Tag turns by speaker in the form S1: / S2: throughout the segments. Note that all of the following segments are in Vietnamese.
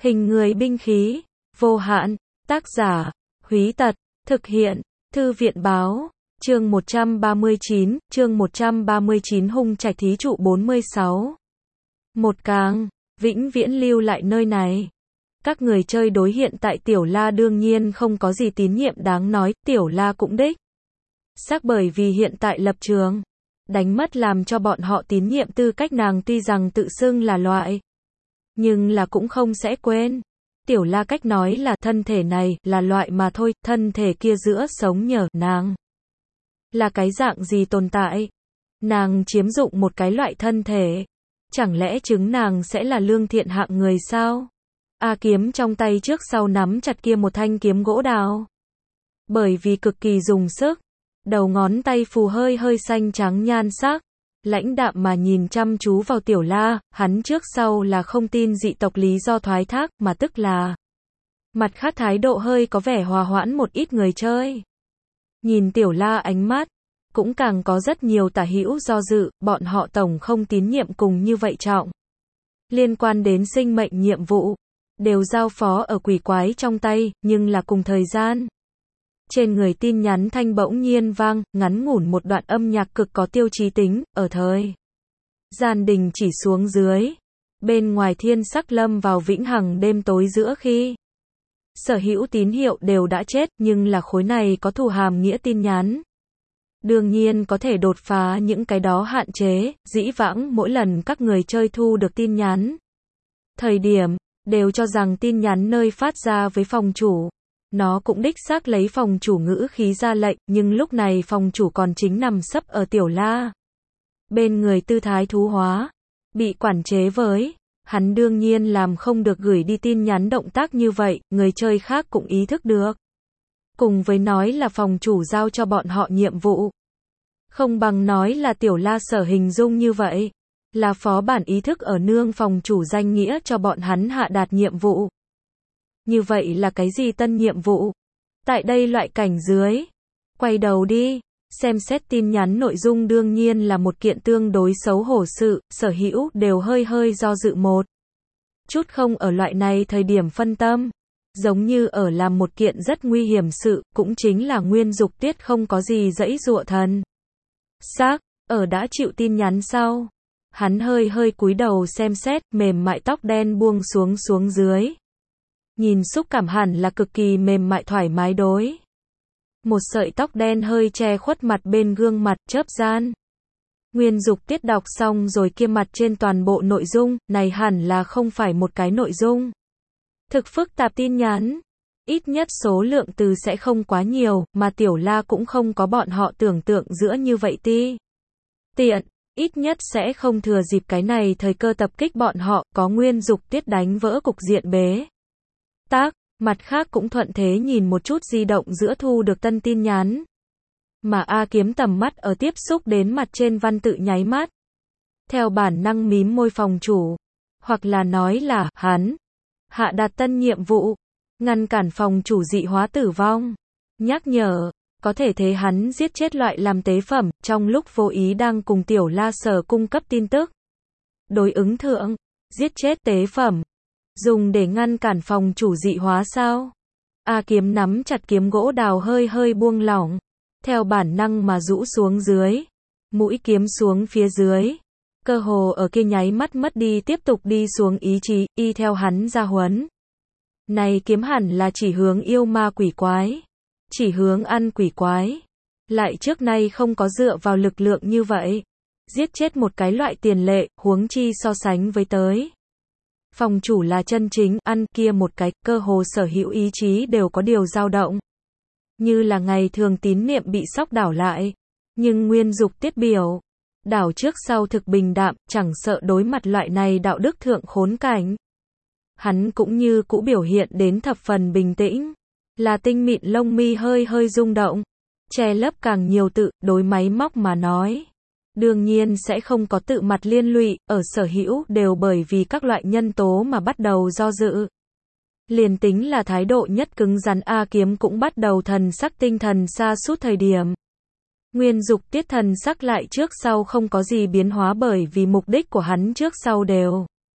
S1: Hình người binh khí, vô hạn, tác giả, Húy Tật, thực hiện, Thư viện báo, chương 139 Hung Trạch thí trụ 46. Một càng, vĩnh viễn lưu lại nơi này. Các người chơi đối hiện tại Tiểu La đương nhiên không có gì tín nhiệm đáng nói, Tiểu La cũng đích xác bởi vì hiện tại lập trường đánh mất làm cho bọn họ tín nhiệm tư cách nàng tuy rằng tự xưng là loại, nhưng là cũng không sẽ quên. Tiểu La cách nói là thân thể này là loại mà thôi, thân thể kia giữa sống nhờ nàng là cái dạng gì tồn tại. Nàng chiếm dụng một cái loại thân thể, chẳng lẽ chứng nàng sẽ là lương thiện hạng người sao? A kiếm trong tay trước sau nắm chặt kia một thanh kiếm gỗ đào. Bởi vì cực kỳ dùng sức, đầu ngón tay phù hơi hơi xanh trắng nhan sắc, lãnh đạm mà nhìn chăm chú vào Tiểu La, hắn trước sau là không tin dị tộc lý do thoái thác, mà tức là mặt khác thái độ hơi có vẻ hòa hoãn một ít người chơi. Nhìn Tiểu La ánh mắt, cũng càng có rất nhiều tả hữu do dự, bọn họ tổng không tín nhiệm cùng như vậy trọng. Liên quan đến sinh mệnh nhiệm vụ, đều giao phó ở quỷ quái trong tay, nhưng là cùng thời gian. Trên người tin nhắn thanh bỗng nhiên vang, ngắn ngủn một đoạn âm nhạc cực có tiêu chí tính, ở thời gian đình chỉ xuống dưới. Bên ngoài thiên sắc lâm vào vĩnh hằng đêm tối giữa khi sở hữu tín hiệu đều đã chết, nhưng là khối này có thù hàm nghĩa tin nhắn. Đương nhiên có thể đột phá những cái đó hạn chế, dĩ vãng mỗi lần các người chơi thu được tin nhắn thời điểm, đều cho rằng tin nhắn nơi phát ra với phòng chủ. Nó cũng đích xác lấy phòng chủ ngữ khí ra lệnh, nhưng lúc này phòng chủ còn chính nằm sấp ở Tiểu La bên người tư thái thú hóa, bị quản chế với. Hắn đương nhiên làm không được gửi đi tin nhắn động tác như vậy, người chơi khác cũng ý thức được. Cùng với nói là phòng chủ giao cho bọn họ nhiệm vụ, không bằng nói là Tiểu La sở hình dung như vậy, là phó bản ý thức ở nương phòng chủ danh nghĩa cho bọn hắn hạ đạt nhiệm vụ. Như vậy là cái gì tân nhiệm vụ? Tại đây loại cảnh dưới, quay đầu đi, xem xét tin nhắn nội dung đương nhiên là một kiện tương đối xấu hổ sự, sở hữu đều hơi hơi do dự một chút, không ở loại này thời điểm phân tâm, giống như ở làm một kiện rất nguy hiểm sự, cũng chính là Nguyên Dục Tiết không có gì dãy dụa thần xác, ở đã chịu tin nhắn sau, hắn hơi hơi cúi đầu xem xét, mềm mại tóc đen buông xuống dưới. Nhìn xúc cảm hẳn là cực kỳ mềm mại thoải mái đối. Một sợi tóc đen hơi che khuất mặt bên gương mặt, chớp gian. Nguyên Dục Tiết đọc xong rồi kia mặt trên toàn bộ nội dung, này hẳn là không phải một cái nội dung thực phức tạp tin nhắn. Ít nhất số lượng từ sẽ không quá nhiều, mà Tiểu La cũng không có bọn họ tưởng tượng giữa như vậy tiện. Ít nhất sẽ không thừa dịp cái này thời cơ tập kích bọn họ, có Nguyên Dục Tiết đánh vỡ cục diện bế tắc, mặt khác cũng thuận thế nhìn một chút di động giữa thu được tân tin nhắn. Mà A kiếm tầm mắt ở tiếp xúc đến mặt trên văn tự nháy mắt. Theo bản năng mím môi phòng chủ, hoặc là nói là, hắn hạ đạt tân nhiệm vụ, ngăn cản phòng chủ dị hóa tử vong. Nhắc nhở, có thể thấy hắn giết chết loại làm tế phẩm, trong lúc vô ý đang cùng Tiểu La sở cung cấp tin tức. Đối ứng thượng, giết chết tế phẩm. Dùng để ngăn cản phòng chủ dị hóa sao? A kiếm nắm chặt kiếm gỗ đào hơi hơi buông lỏng. Theo bản năng mà rũ xuống dưới. Mũi kiếm xuống phía dưới. Cơ hồ ở kia nháy mắt mất đi tiếp tục đi xuống ý chí, y theo hắn ra huấn. Này kiếm hẳn là chỉ hướng yêu ma quỷ quái. Chỉ hướng ăn quỷ quái. Lại trước nay không có dựa vào lực lượng như vậy. Giết chết một cái loại tiền lệ, huống chi so sánh với tới. Phòng chủ là chân chính ăn kia một cái, cơ hồ sở hữu ý chí đều có điều dao động. Như là ngày thường tín niệm bị sóc đảo lại. Nhưng Nguyên Dục Tiết biểu đảo trước sau thực bình đạm, chẳng sợ đối mặt loại này đạo đức thượng khốn cảnh. Hắn cũng như cũ biểu hiện đến thập phần bình tĩnh. Là tinh mịn lông mi hơi hơi rung động. Che lấp càng nhiều tự, đối máy móc mà nói. Đương nhiên sẽ không có tự mặt liên lụy, ở sở hữu đều bởi vì các loại nhân tố mà bắt đầu do dự. Liền tính là thái độ nhất cứng rắn A kiếm cũng bắt đầu thần sắc tinh thần sa sút thời điểm. Nguyên Dục Tiết thần sắc lại trước sau không có gì biến hóa bởi vì mục đích của hắn trước sau đều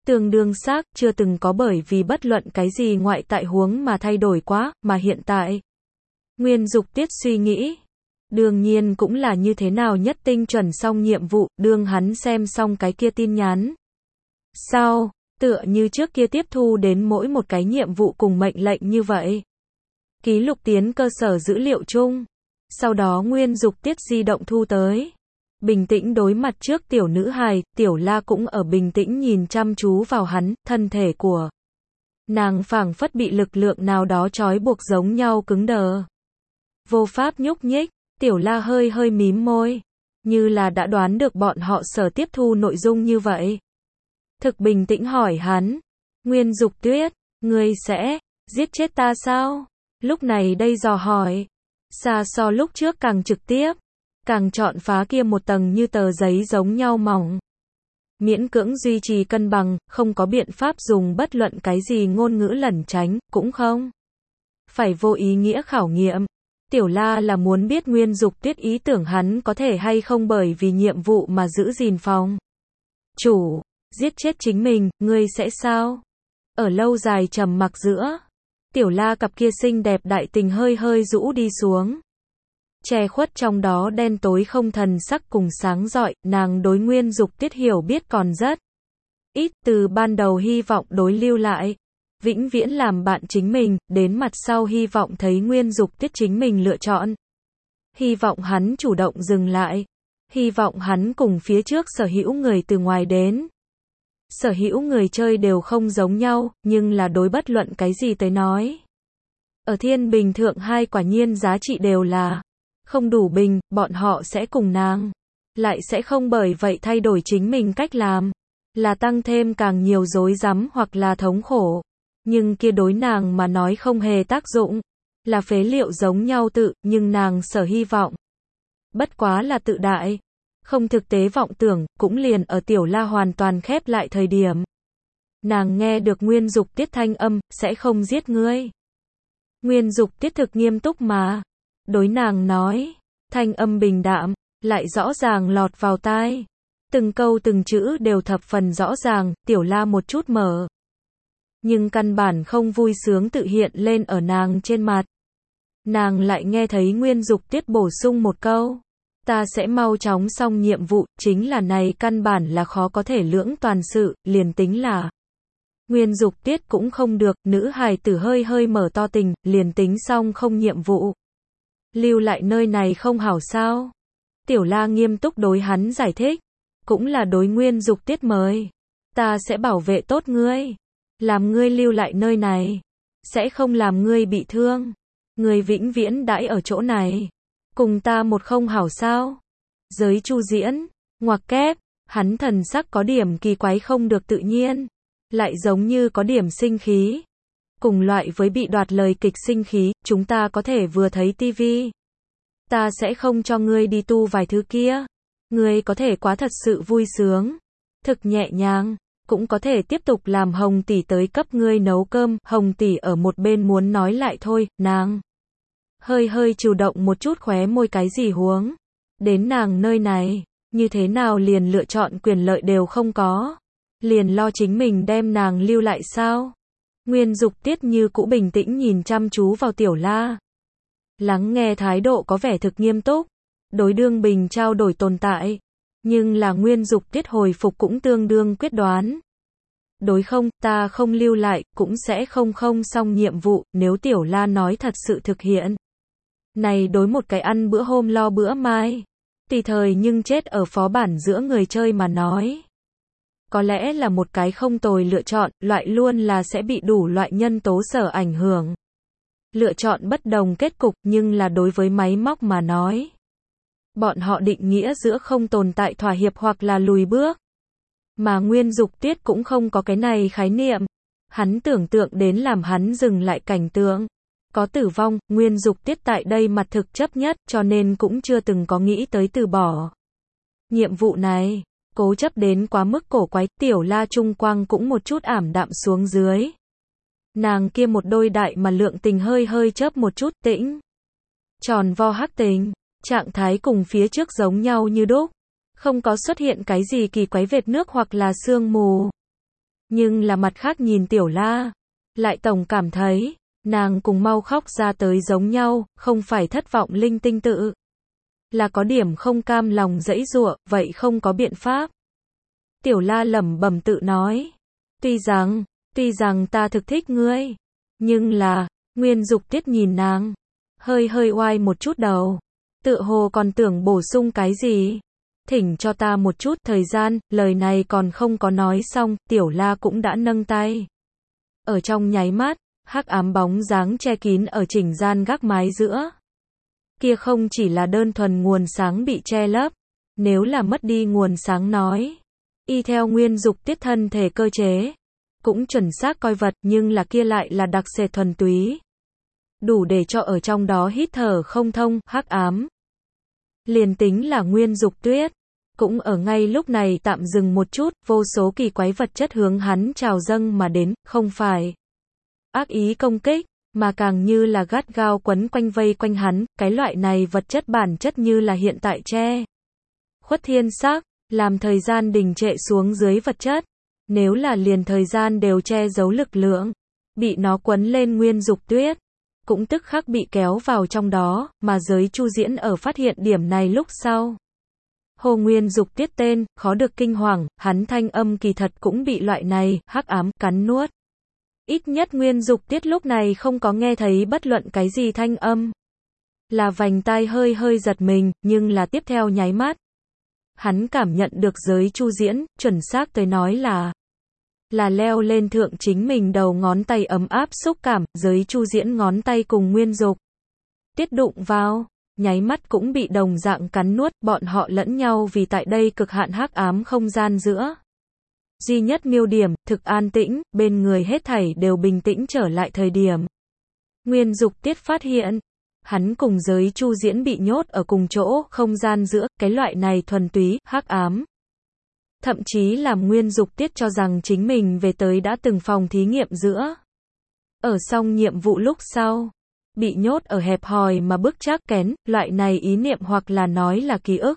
S1: Tương đương xác, chưa từng có bởi vì bất luận cái gì ngoại tại huống mà thay đổi quá, mà hiện tại. Nguyên Dục Tiết suy nghĩ. Đương nhiên cũng là như thế nào nhất tinh chuẩn xong nhiệm vụ, đương hắn xem xong cái kia tin nhắn. Sau, tựa như trước kia tiếp thu đến mỗi một cái nhiệm vụ cùng mệnh lệnh như vậy. Ký lục tiến cơ sở dữ liệu chung. Sau đó Nguyên Dục Tiết di động thu tới. Bình tĩnh đối mặt trước tiểu nữ hài, Tiểu La cũng ở bình tĩnh nhìn chăm chú vào hắn, thân thể của nàng phảng phất bị lực lượng nào đó trói buộc giống nhau cứng đờ. Vô pháp nhúc nhích, Tiểu La hơi hơi mím môi, như là đã đoán được bọn họ sở tiếp thu nội dung như vậy. Thực bình tĩnh hỏi hắn, Nguyên Dục Tuyết, ngươi sẽ giết chết ta sao? Lúc này đây dò hỏi, xa so lúc trước càng trực tiếp, càng chọn phá kia một tầng như tờ giấy giống nhau mỏng. Miễn cưỡng duy trì cân bằng, không có biện pháp dùng bất luận cái gì ngôn ngữ lẩn tránh, cũng không phải vô ý nghĩa khảo nghiệm. Tiểu La là muốn biết Nguyên Dục Tuyết ý tưởng hắn có thể hay không bởi vì nhiệm vụ mà giữ gìn phòng chủ, giết chết chính mình, ngươi sẽ sao? Ở lâu dài trầm mặc giữa, Tiểu La cặp kia xinh đẹp đại tình hơi hơi rũ đi xuống. Che khuất trong đó đen tối không thần sắc cùng sáng rọi, nàng đối Nguyên Dục Tiết hiểu biết còn rất ít, từ ban đầu hy vọng đối lưu lại, vĩnh viễn làm bạn chính mình, đến mặt sau hy vọng thấy Nguyên Dục Tiết chính mình lựa chọn. Hy vọng hắn chủ động dừng lại, hy vọng hắn cùng phía trước sở hữu người từ ngoài đến. Sở hữu người chơi đều không giống nhau, nhưng là đối bất luận cái gì tới nói. Ở thiên bình thượng hai quả nhiên giá trị đều là không đủ bình, bọn họ sẽ cùng nàng. Lại sẽ không bởi vậy thay đổi chính mình cách làm. Là tăng thêm càng nhiều rối rắm hoặc là thống khổ. Nhưng kia đối nàng mà nói không hề tác dụng. Là phế liệu giống nhau tự, nhưng nàng sở hy vọng. Bất quá là tự đại. Không thực tế vọng tưởng, cũng liền ở Tiểu La hoàn toàn khép lại thời điểm. Nàng nghe được Nguyên Dục Tiết thanh âm, sẽ không giết ngươi. Nguyên Dục Tiết thực nghiêm túc mà. Đối nàng nói, thanh âm bình đạm, lại rõ ràng lọt vào tai. Từng câu từng chữ đều thập phần rõ ràng, Tiểu La một chút mở. Nhưng căn bản không vui sướng tự hiện lên ở nàng trên mặt. Nàng lại nghe thấy Nguyên Dục Tiết bổ sung một câu. Ta sẽ mau chóng xong nhiệm vụ, chính là này căn bản là khó có thể lưỡng toàn sự, liền tính là Nguyên Dục Tiết cũng không được, nữ hài tử hơi hơi mở to tình, liền tính xong không nhiệm vụ. Lưu lại nơi này không hảo sao? Tiểu La nghiêm túc đối hắn giải thích, cũng là đối Nguyên Dục Tiết mời. Ta sẽ bảo vệ tốt ngươi, làm ngươi lưu lại nơi này, sẽ không làm ngươi bị thương. Ngươi vĩnh viễn đãi ở chỗ này. Cùng ta một không hảo sao? Giới Chu diễn, ngoặc kép, hắn thần sắc có điểm kỳ quái không được tự nhiên, lại giống như có điểm sinh khí. Cùng loại với bị đoạt lời kịch sinh khí, chúng ta có thể vừa thấy tivi. Ta sẽ không cho ngươi đi tu vài thứ kia. Ngươi có thể quá thật sự vui sướng, thực nhẹ nhàng, cũng có thể tiếp tục làm Hồng tỷ tới cấp ngươi nấu cơm. Hồng tỷ ở một bên muốn nói lại thôi, nàng hơi hơi chủ động một chút khóe môi cái gì huống. Đến nàng nơi này, như thế nào liền lựa chọn quyền lợi đều không có. Liền lo chính mình đem nàng lưu lại sao? Nguyên Dục Tiết như cũ bình tĩnh nhìn chăm chú vào Tiểu La. Lắng nghe thái độ có vẻ thực nghiêm túc. Đối đương bình trao đổi tồn tại. Nhưng là Nguyên Dục Tiết hồi phục cũng tương đương quyết đoán. Đối không, ta không lưu lại, cũng sẽ không xong nhiệm vụ, nếu Tiểu La nói thật sự thực hiện. Này đối một cái ăn bữa hôm lo bữa mai. Tùy thời nhưng chết ở phó bản giữa người chơi mà nói. Có lẽ là một cái không tồi lựa chọn, loại luôn là sẽ bị đủ loại nhân tố sở ảnh hưởng. Lựa chọn bất đồng kết cục, nhưng là đối với máy móc mà nói. Bọn họ định nghĩa giữa không tồn tại thỏa hiệp hoặc là lùi bước. Mà Nguyên Dục Tiết cũng không có cái này khái niệm. Hắn tưởng tượng đến làm hắn dừng lại cảnh tượng. Có tử vong, Nguyên Dục Tiết tại đây mặt thực chấp nhất, cho nên cũng chưa từng có nghĩ tới từ bỏ. Nhiệm vụ này, cố chấp đến quá mức cổ quái, Tiểu La trung quang cũng một chút ảm đạm xuống dưới. Nàng kia một đôi đại mà lượng tình hơi hơi chớp một chút tĩnh. Tròn vo hắc tình, trạng thái cùng phía trước giống nhau như đúc. Không có xuất hiện cái gì kỳ quái vệt nước hoặc là sương mù. Nhưng là mặt khác nhìn Tiểu La, lại tổng cảm thấy, nàng cùng mau khóc ra tới giống nhau, không phải thất vọng linh tinh tự. Là có điểm không cam lòng dãy giụa, vậy không có biện pháp. Tiểu La lẩm bẩm tự nói. Tuy rằng ta thực thích ngươi. Nhưng là, Nguyên Dục Tiết nhìn nàng. Hơi oai một chút đầu. Tựa hồ còn tưởng bổ sung cái gì. Thỉnh cho ta một chút thời gian, lời này còn không có nói xong, Tiểu La cũng đã nâng tay. Ở trong nháy mắt, hắc ám bóng dáng che kín ở chỉnh gian gác mái giữa. Kia không chỉ là đơn thuần nguồn sáng bị che lấp, nếu là mất đi nguồn sáng nói. Y theo Nguyên Dục Tiết thân thể cơ chế, cũng chuẩn xác coi vật, nhưng là kia lại là đặc sệt thuần túy. Đủ để cho ở trong đó hít thở không thông, hắc ám. Liền tính là Nguyên Dục Tuyết, cũng ở ngay lúc này tạm dừng một chút, vô số kỳ quái vật chất hướng hắn trào dâng mà đến, không phải ác ý công kích, mà càng như là gắt gao quấn quanh vây quanh hắn, cái loại này vật chất bản chất như là hiện tại che khuất thiên sắc, làm thời gian đình trệ xuống dưới vật chất. Nếu là liền thời gian đều che giấu lực lượng, bị nó quấn lên Nguyên Dục Tuyết, cũng tức khắc bị kéo vào trong đó, mà giới Chu Diễn ở phát hiện điểm này lúc sau. Hồ Nguyên Dục Tiết tên, khó được kinh hoàng, hắn thanh âm kỳ thật cũng bị loại này, hắc ám, cắn nuốt. Ít nhất Nguyên Dục Tiết lúc này không có nghe thấy bất luận cái gì thanh âm. Là vành tai hơi giật mình, nhưng là tiếp theo nháy mắt. Hắn cảm nhận được giới Chu Diễn, chuẩn xác tới nói là leo lên thượng chính mình đầu ngón tay ấm áp xúc cảm, giới Chu Diễn ngón tay cùng Nguyên Dục Tiết đụng vào, nháy mắt cũng bị đồng dạng cắn nuốt, bọn họ lẫn nhau vì tại đây cực hạn hắc ám không gian giữa. Duy nhất miêu điểm, thực an tĩnh, bên người hết thảy đều bình tĩnh trở lại thời điểm. Nguyên Dục Tiết phát hiện, hắn cùng giới Chu Diễn bị nhốt ở cùng chỗ, không gian giữa, cái loại này thuần túy, hắc ám. Thậm chí làm Nguyên Dục Tiết cho rằng chính mình về tới đã từng phòng thí nghiệm giữa. Ở xong nhiệm vụ lúc sau, bị nhốt ở hẹp hòi mà bức trác kén, loại này ý niệm hoặc là nói là ký ức.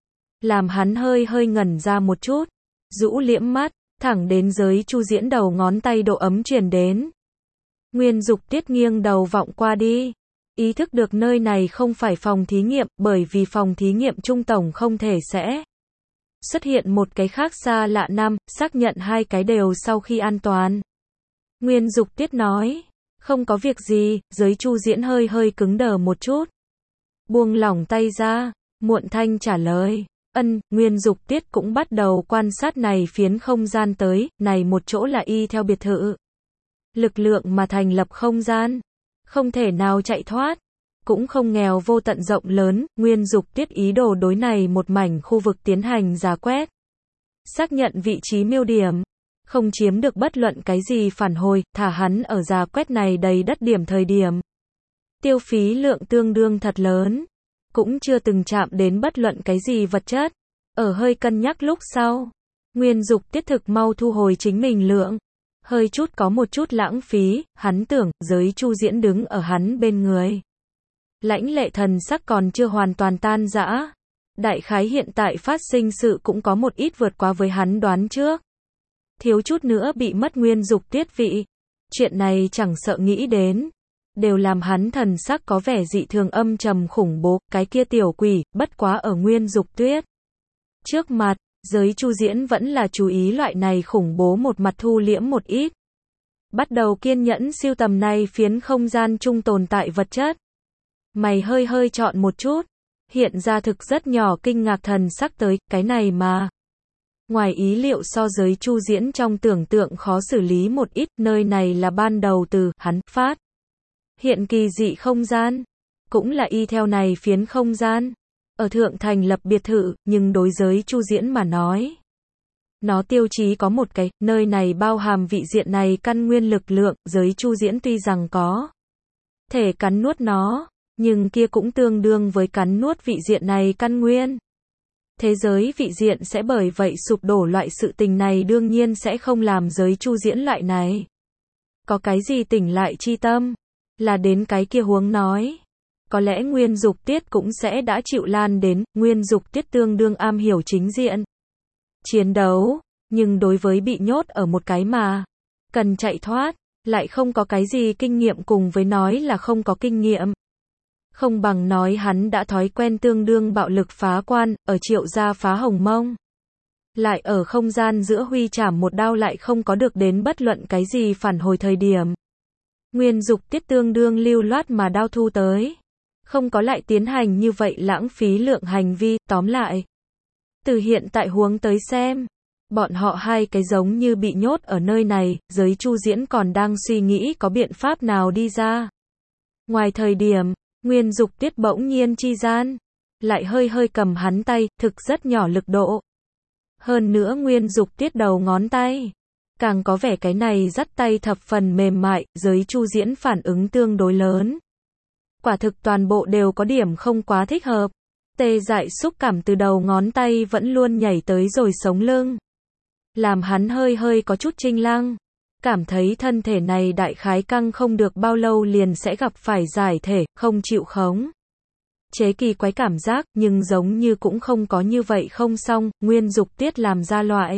S1: Làm hắn hơi ngẩn ra một chút, rũ liễm mắt, thẳng đến giới Chu Diễn đầu ngón tay độ ấm truyền đến. Nguyên Dục Tiết nghiêng đầu vọng qua đi, ý thức được nơi này không phải phòng thí nghiệm, bởi vì phòng thí nghiệm trung tổng không thể sẽ xuất hiện một cái khác xa lạ năm, xác nhận hai cái đều sau khi an toàn. Nguyên Dục Tiết nói, không có việc gì, giới Chu Diễn hơi cứng đờ một chút. Buông lỏng tay ra, muộn thanh trả lời, Nguyên Dục Tiết cũng bắt đầu quan sát này phiến không gian tới, này một chỗ là y theo biệt thự. Lực lượng mà thành lập không gian, không thể nào chạy thoát. Cũng không nghèo vô tận rộng lớn, Nguyên Dục Tiết ý đồ đối này một mảnh khu vực tiến hành rà quét. Xác nhận vị trí miêu điểm, không chiếm được bất luận cái gì phản hồi, thả hắn ở rà quét này đầy đất điểm thời điểm. Tiêu phí lượng tương đương thật lớn, cũng chưa từng chạm đến bất luận cái gì vật chất. Ở hơi cân nhắc lúc sau, Nguyên Dục Tiết thực mau thu hồi chính mình lượng. Hơi chút có một chút lãng phí, hắn tưởng, giới Chu Diễn đứng ở hắn bên người. Lãnh lệ thần sắc còn chưa hoàn toàn tan rã. Đại khái hiện tại phát sinh sự cũng có một ít vượt quá với hắn đoán trước. Thiếu chút nữa bị mất Nguyên Dục Tiết vị. Chuyện này chẳng sợ nghĩ đến. Đều làm hắn thần sắc có vẻ dị thường âm trầm khủng bố, cái kia tiểu quỷ, bất quá ở Nguyên Dục Tuyết. Trước mặt, giới Chu Diễn vẫn là chú ý loại này khủng bố một mặt thu liễm một ít. Bắt đầu kiên nhẫn siêu tầm này phiến không gian chung tồn tại vật chất. Mày hơi chọn một chút, hiện ra thực rất nhỏ kinh ngạc thần sắc tới, cái này mà. Ngoài ý liệu so giới Chu Diễn trong tưởng tượng khó xử lý một ít, nơi này là ban đầu từ, hắn, phát. Hiện kỳ dị không gian, cũng là y theo này phiến không gian. Ở thượng thành lập biệt thự, nhưng đối giới Chu Diễn mà nói. Nó tiêu chí có một cái, nơi này bao hàm vị diện này căn nguyên lực lượng, giới Chu Diễn tuy rằng có thể cắn nuốt nó. Nhưng kia cũng tương đương với cắn nuốt vị diện này căn nguyên. Thế giới vị diện sẽ bởi vậy sụp đổ, loại sự tình này đương nhiên sẽ không làm giới Chu Diễn loại này. Có cái gì tỉnh lại chi tâm, là đến cái kia huống nói. Có lẽ Nguyên Dục Tiết cũng sẽ đã chịu lan đến, Nguyên Dục Tiết tương đương am hiểu chính diện. Chiến đấu, Nhưng đối với bị nhốt ở một cái mà cần chạy thoát, lại không có cái gì kinh nghiệm cùng với nói là không có kinh nghiệm. Không bằng nói hắn đã thói quen tương đương bạo lực phá quan, ở Triệu gia phá Hồng Mông. Lại ở không gian giữa huy chảm một đao lại không có được đến bất luận cái gì phản hồi thời điểm. Nguyên Dục Tiết tương đương lưu loát mà đao thu tới. Không có lại tiến hành như vậy lãng phí lượng hành vi, tóm lại. Từ hiện tại huống tới xem. Bọn họ hai cái giống như bị nhốt ở nơi này, giới Chu Diễn còn đang suy nghĩ có biện pháp nào đi ra. Ngoài thời điểm, Nguyên Dục Tiết bỗng nhiên chi gian. Lại hơi hơi cầm hắn tay, thực rất nhỏ lực độ. Hơn nữa Nguyên Dục Tiết đầu ngón tay. Càng có vẻ cái này dắt tay thập phần mềm mại, giới Chu Diễn phản ứng tương đối lớn. Quả thực toàn bộ đều có điểm không quá thích hợp. Tê dại xúc cảm từ đầu ngón tay vẫn luôn nhảy tới rồi sống lưng. Làm hắn hơi hơi có chút chinh lăng. Cảm thấy thân thể này đại khái căng không được bao lâu liền sẽ gặp phải giải thể, không chịu khống chế kỳ quái cảm giác, nhưng giống như cũng không có như vậy không xong, Nguyên Dục Tiết làm ra loại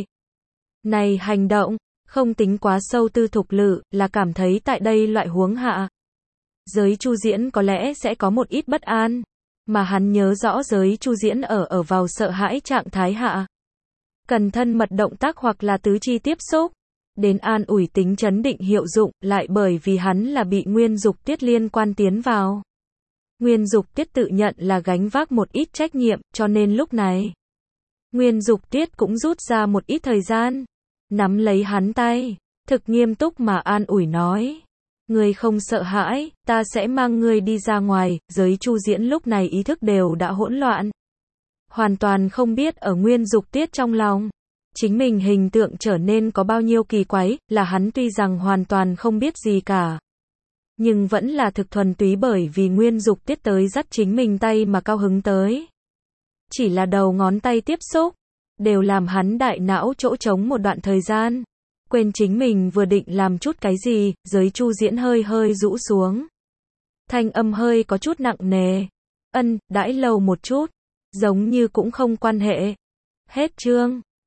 S1: này hành động, không tính quá sâu tư thục lự, là cảm thấy tại đây loại huống hạ. Giới Chu Diễn có lẽ sẽ có một ít bất an, mà hắn nhớ rõ giới Chu Diễn ở vào sợ hãi trạng thái hạ. Cần thân mật động tác hoặc là tứ chi tiếp xúc, đến an ủi tính chấn định hiệu dụng, lại bởi vì hắn là bị Nguyên Dục Tiết liên quan tiến vào. Nguyên Dục Tiết tự nhận là gánh vác một ít trách nhiệm, cho nên lúc này, Nguyên Dục Tiết cũng rút ra một ít thời gian, nắm lấy hắn tay, thực nghiêm túc mà an ủi nói. Ngươi không sợ hãi, ta sẽ mang ngươi đi ra ngoài, giới Chu Diễn lúc này ý thức đều đã hỗn loạn. Hoàn toàn không biết ở Nguyên Dục Tiết trong lòng. Chính mình hình tượng trở nên có bao nhiêu kỳ quái, là hắn tuy rằng hoàn toàn không biết gì cả. Nhưng vẫn là thực thuần túy bởi vì Nguyên Dục Tiết tới dắt chính mình tay mà cao hứng tới. Chỉ là đầu ngón tay tiếp xúc, đều làm hắn đại não chỗ trống một đoạn thời gian. Quên chính mình vừa định làm chút cái gì, giới Chu Diễn hơi hơi rũ xuống. Thanh âm hơi có chút nặng nề. Đãi lâu một chút, giống như cũng không quan hệ. Hết chương.